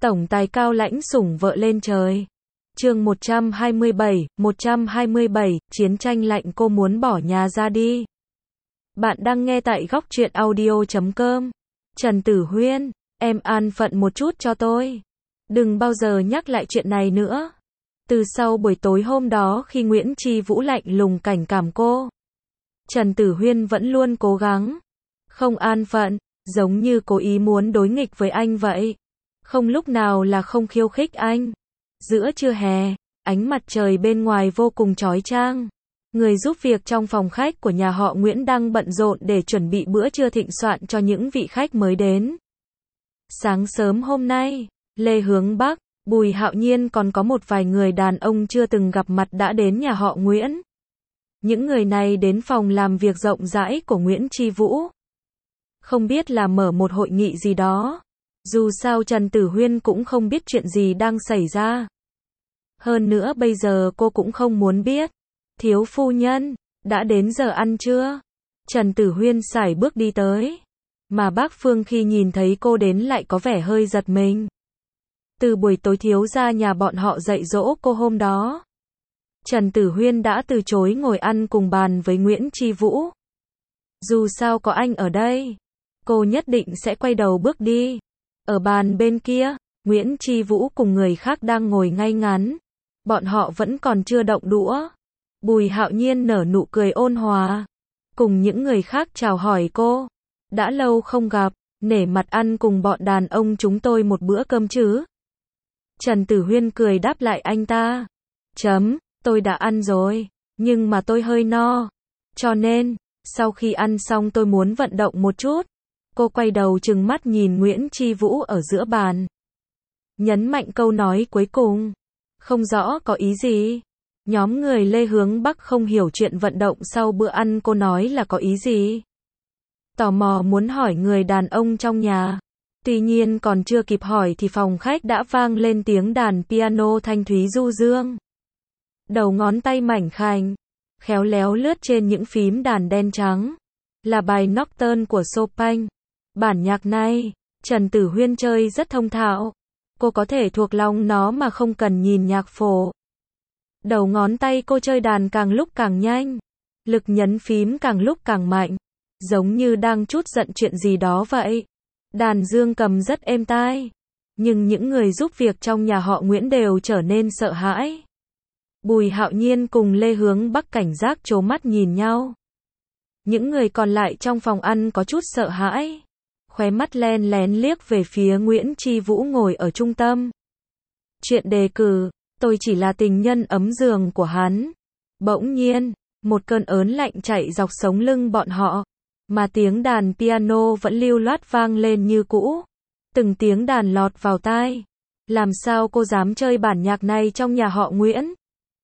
Tổng tài cao lãnh sủng vợ lên trời. Chương 127, chiến tranh lạnh cô muốn bỏ nhà ra đi. Bạn đang nghe tại góc truyện audio.com. Trần Tử Huyên, em an phận một chút cho tôi. Đừng bao giờ nhắc lại chuyện này nữa. Từ sau buổi tối hôm đó khi Nguyễn Chi Vũ lạnh lùng cảnh cảm cô, Trần Tử Huyên vẫn luôn cố gắng. Không an phận, giống như cố ý muốn đối nghịch với anh vậy. Không lúc nào là không khiêu khích anh. Giữa trưa hè, ánh mặt trời bên ngoài vô cùng chói chang. Người giúp việc trong phòng khách của nhà họ Nguyễn đang bận rộn để chuẩn bị bữa trưa thịnh soạn cho những vị khách mới đến. Sáng sớm hôm nay, Lê Hướng Bắc, Bùi Hạo Nhiên còn có một vài người đàn ông chưa từng gặp mặt đã đến nhà họ Nguyễn. Những người này đến phòng làm việc rộng rãi của Nguyễn Chi Vũ. Không biết là mở một hội nghị gì đó. Dù sao Trần Tử Huyên cũng không biết chuyện gì đang xảy ra. Hơn nữa bây giờ cô cũng không muốn biết. Thiếu phu nhân, đã đến giờ ăn chưa? Trần Tử Huyên sải bước đi tới. Mà bác Phương khi nhìn thấy cô đến lại có vẻ hơi giật mình. Từ buổi tối thiếu gia nhà bọn họ dạy dỗ cô hôm đó, Trần Tử Huyên đã từ chối ngồi ăn cùng bàn với Nguyễn Chi Vũ. Dù sao có anh ở đây, cô nhất định sẽ quay đầu bước đi. Ở bàn bên kia, Nguyễn Chi Vũ cùng người khác đang ngồi ngay ngắn. Bọn họ vẫn còn chưa động đũa. Bùi Hạo Nhiên nở nụ cười ôn hòa, cùng những người khác chào hỏi cô. Đã lâu không gặp, nể mặt ăn cùng bọn đàn ông chúng tôi một bữa cơm chứ? Trần Tử Huyên cười đáp lại anh ta. Tôi đã ăn rồi, nhưng mà tôi hơi no. Cho nên, sau khi ăn xong tôi muốn vận động một chút. Cô quay đầu trừng mắt nhìn Nguyễn Chi Vũ ở giữa bàn. Nhấn mạnh câu nói cuối cùng. Không rõ có ý gì. Nhóm người Lê Hướng Bắc không hiểu chuyện vận động sau bữa ăn cô nói là có ý gì. Tò mò muốn hỏi người đàn ông trong nhà. Tuy nhiên còn chưa kịp hỏi thì phòng khách đã vang lên tiếng đàn piano thanh thúy du dương. Đầu ngón tay mảnh khảnh, khéo léo lướt trên những phím đàn đen trắng. Là bài Nocturne của Chopin. Bản nhạc này, Trần Tử Huyên chơi rất thông thạo. Cô có thể thuộc lòng nó mà không cần nhìn nhạc phổ. Đầu ngón tay cô chơi đàn càng lúc càng nhanh. Lực nhấn phím càng lúc càng mạnh. Giống như đang trút giận chuyện gì đó vậy. Đàn dương cầm rất êm tai. Nhưng những người giúp việc trong nhà họ Nguyễn đều trở nên sợ hãi. Bùi Hạo Nhiên cùng Lê Hướng Bắc cảnh giác trố mắt nhìn nhau. Những người còn lại trong phòng ăn có chút sợ hãi. Khóe mắt len lén liếc về phía Nguyễn Chi Vũ ngồi ở trung tâm. Chuyện đề cử, tôi chỉ là tình nhân ấm giường của hắn. Bỗng nhiên, một cơn ớn lạnh chạy dọc sống lưng bọn họ. Mà tiếng đàn piano vẫn lưu loát vang lên như cũ. Từng tiếng đàn lọt vào tai. Làm sao cô dám chơi bản nhạc này trong nhà họ Nguyễn?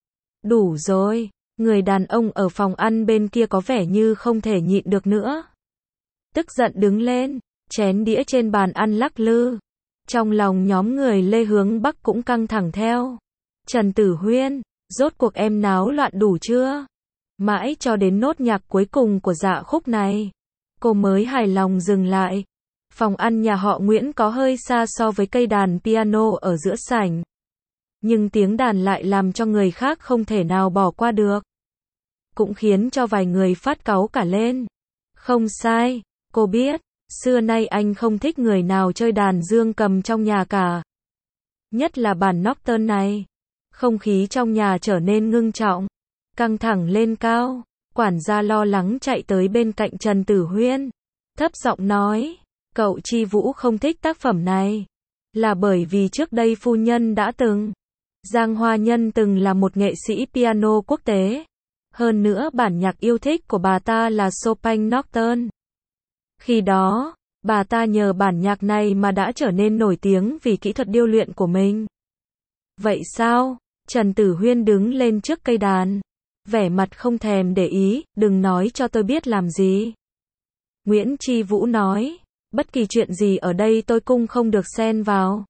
Đủ rồi, người đàn ông ở phòng ăn bên kia có vẻ như không thể nhịn được nữa. Tức giận đứng lên, chén đĩa trên bàn ăn lắc lư. Trong lòng nhóm người Lê Hướng Bắc cũng căng thẳng theo. Trần Tử Huyên, rốt cuộc em náo loạn đủ chưa? Mãi cho đến nốt nhạc cuối cùng của dạ khúc này, cô mới hài lòng dừng lại. Phòng ăn nhà họ Nguyễn có hơi xa so với cây đàn piano ở giữa sảnh. Nhưng tiếng đàn lại làm cho người khác không thể nào bỏ qua được. Cũng khiến cho vài người phát cáu cả lên. Không sai, cô biết, xưa nay anh không thích người nào chơi đàn dương cầm trong nhà cả. Nhất là bản Nocturne này. Không khí trong nhà trở nên ngưng trọng, căng thẳng lên cao. Quản gia lo lắng chạy tới bên cạnh Trần Tử Huyên, thấp giọng nói, cậu Chi Vũ không thích tác phẩm này. Là bởi vì trước đây phu nhân đã từng, Giang Hoa Nhân từng là một nghệ sĩ piano quốc tế. Hơn nữa bản nhạc yêu thích của bà ta là Chopin Nocturne. Khi đó, bà ta nhờ bản nhạc này mà đã trở nên nổi tiếng vì kỹ thuật điêu luyện của mình. Vậy sao? Trần Tử Huyên đứng lên trước cây đàn. Vẻ mặt không thèm để ý, đừng nói cho tôi biết làm gì. Nguyễn Chi Vũ nói, bất kỳ chuyện gì ở đây tôi cũng không được xen vào.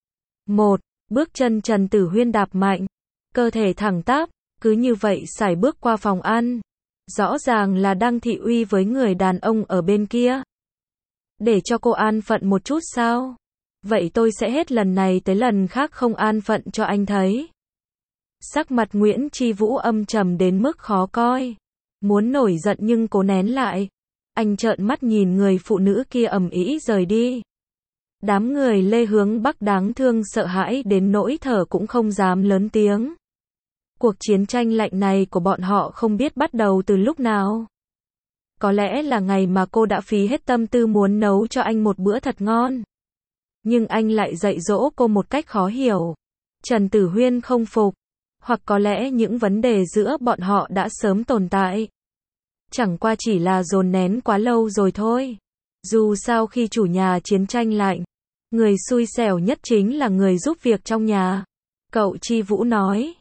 Bước chân Trần Tử Huyên đạp mạnh, cơ thể thẳng tắp, cứ như vậy sải bước qua phòng ăn. Rõ ràng là đang thị uy với người đàn ông ở bên kia. Để cho cô an phận một chút sao? Vậy tôi sẽ hết lần này tới lần khác không an phận cho anh thấy. Sắc mặt Nguyễn Chi Vũ âm trầm đến mức khó coi. Muốn nổi giận nhưng cố nén lại. Anh trợn mắt nhìn người phụ nữ kia ầm ĩ rời đi. Đám người Lê Hướng Bắc đáng thương sợ hãi đến nỗi thở cũng không dám lớn tiếng. Cuộc chiến tranh lạnh này của bọn họ không biết bắt đầu từ lúc nào. Có lẽ là ngày mà cô đã phí hết tâm tư muốn nấu cho anh một bữa thật ngon. Nhưng anh lại dạy dỗ cô một cách khó hiểu. Trần Tử Huyên không phục. Hoặc có lẽ những vấn đề giữa bọn họ đã sớm tồn tại. Chẳng qua chỉ là dồn nén quá lâu rồi thôi. Dù sao khi chủ nhà chiến tranh lạnh, người xui xẻo nhất chính là người giúp việc trong nhà. Cậu Chi Vũ nói,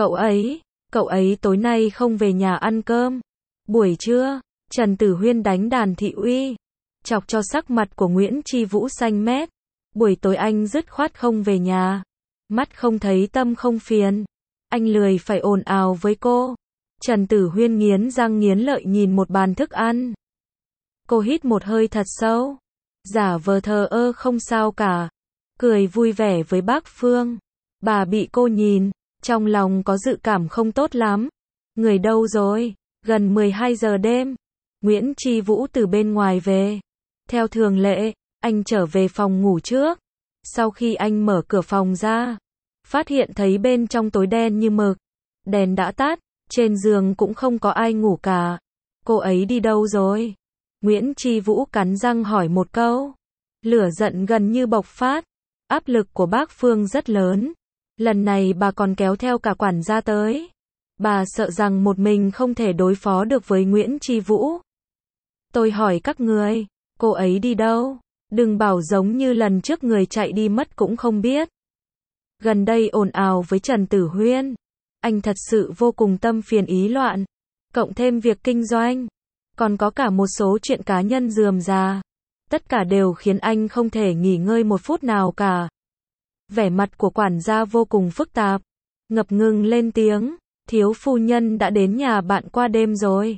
cậu ấy tối nay không về nhà ăn cơm. Buổi trưa, Trần Tử Huyên đánh đàn thị uy, chọc cho sắc mặt của Nguyễn Chi Vũ xanh mét. Buổi tối anh dứt khoát không về nhà. Mắt không thấy tâm không phiền. Anh lười phải ồn ào với cô. Trần Tử Huyên nghiến răng nghiến lợi nhìn một bàn thức ăn. Cô hít một hơi thật sâu, giả vờ thờ ơ không sao cả, cười vui vẻ với bác Phương. Bà bị cô nhìn, trong lòng có dự cảm không tốt lắm. Người đâu rồi? Gần 12 giờ đêm, Nguyễn Chi Vũ từ bên ngoài về. Theo thường lệ, anh trở về phòng ngủ trước. Sau khi anh mở cửa phòng ra, phát hiện thấy bên trong tối đen như mực. Đèn đã tắt, trên giường cũng không có ai ngủ cả. Cô ấy đi đâu rồi? Nguyễn Chi Vũ cắn răng hỏi một câu. Lửa giận gần như bộc phát. Áp lực của bác Phương rất lớn. Lần này bà còn kéo theo cả quản gia tới. Bà sợ rằng một mình không thể đối phó được với Nguyễn Chi Vũ. Tôi hỏi các người, cô ấy đi đâu? Đừng bảo giống như lần trước người chạy đi mất cũng không biết. Gần đây ồn ào với Trần Tử Huyên. Anh thật sự vô cùng tâm phiền ý loạn. Cộng thêm việc kinh doanh. Còn có cả một số chuyện cá nhân rườm rà. Tất cả đều khiến anh không thể nghỉ ngơi một phút nào cả. Vẻ mặt của quản gia vô cùng phức tạp. Ngập ngừng lên tiếng. Thiếu phu nhân đã đến nhà bạn qua đêm rồi.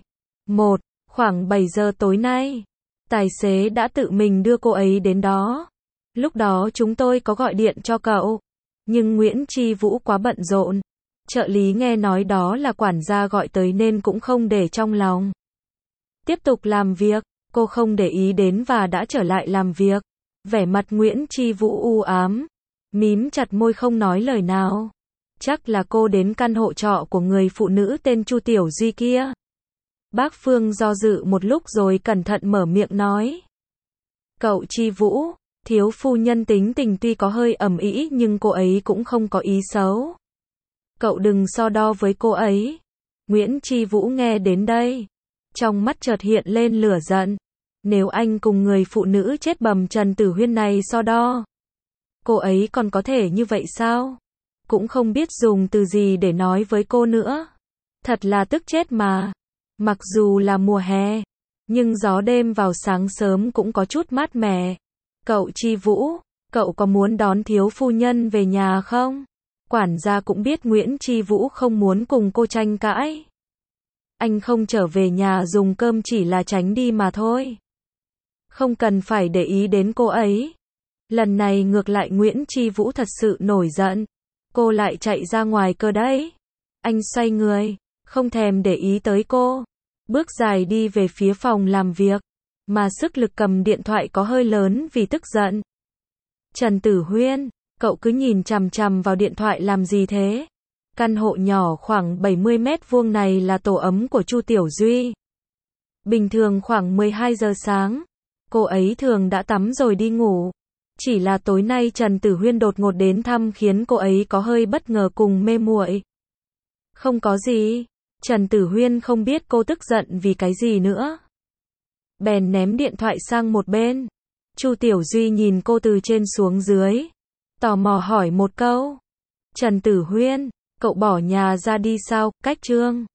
Khoảng 7 giờ tối nay. Tài xế đã tự mình đưa cô ấy đến đó. Lúc đó chúng tôi có gọi điện cho cậu. Nhưng Nguyễn Chi Vũ quá bận rộn. Trợ lý nghe nói đó là quản gia gọi tới nên cũng không để trong lòng. Tiếp tục làm việc, cô không để ý đến và đã trở lại làm việc. Vẻ mặt Nguyễn Chi Vũ u ám, mím chặt môi không nói lời nào. Chắc là cô đến căn hộ trọ của người phụ nữ tên Chu Tiểu Duy kia. Bác Phương do dự một lúc rồi cẩn thận mở miệng nói. Cậu Chi Vũ, thiếu phu nhân tính tình tuy có hơi ầm ĩ nhưng cô ấy cũng không có ý xấu. Cậu đừng so đo với cô ấy. Nguyễn Chi Vũ nghe đến đây, trong mắt chợt hiện lên lửa giận. Nếu anh cùng người phụ nữ chết bầm Trần Tử Huyên này so đo, cô ấy còn có thể như vậy sao? Cũng không biết dùng từ gì để nói với cô nữa. Thật là tức chết mà. Mặc dù là mùa hè, nhưng gió đêm vào sáng sớm cũng có chút mát mẻ. Cậu Chi Vũ, cậu có muốn đón thiếu phu nhân về nhà không? Quản gia cũng biết Nguyễn Chi Vũ không muốn cùng cô tranh cãi. Anh không trở về nhà dùng cơm chỉ là tránh đi mà thôi. Không cần phải để ý đến cô ấy. Lần này ngược lại Nguyễn Chi Vũ thật sự nổi giận. Cô lại chạy ra ngoài cơ đấy. Anh xoay người, không thèm để ý tới cô. Bước dài đi về phía phòng làm việc. Mà sức lực cầm điện thoại có hơi lớn vì tức giận. Trần Tử Huyên, cậu cứ nhìn chằm chằm vào điện thoại làm gì thế? Căn hộ nhỏ khoảng 70 mét vuông này là tổ ấm của Chu Tiểu Duy. Bình thường khoảng 12 giờ sáng, cô ấy thường đã tắm rồi đi ngủ. Chỉ là tối nay Trần Tử Huyên đột ngột đến thăm khiến cô ấy có hơi bất ngờ cùng mê muội. Không có gì. Trần Tử Huyên không biết cô tức giận vì cái gì nữa. Bèn ném điện thoại sang một bên. Chu Tiểu Duy nhìn cô từ trên xuống dưới. Tò mò hỏi một câu. Trần Tử Huyên, cậu bỏ nhà ra đi sao? Cách Trương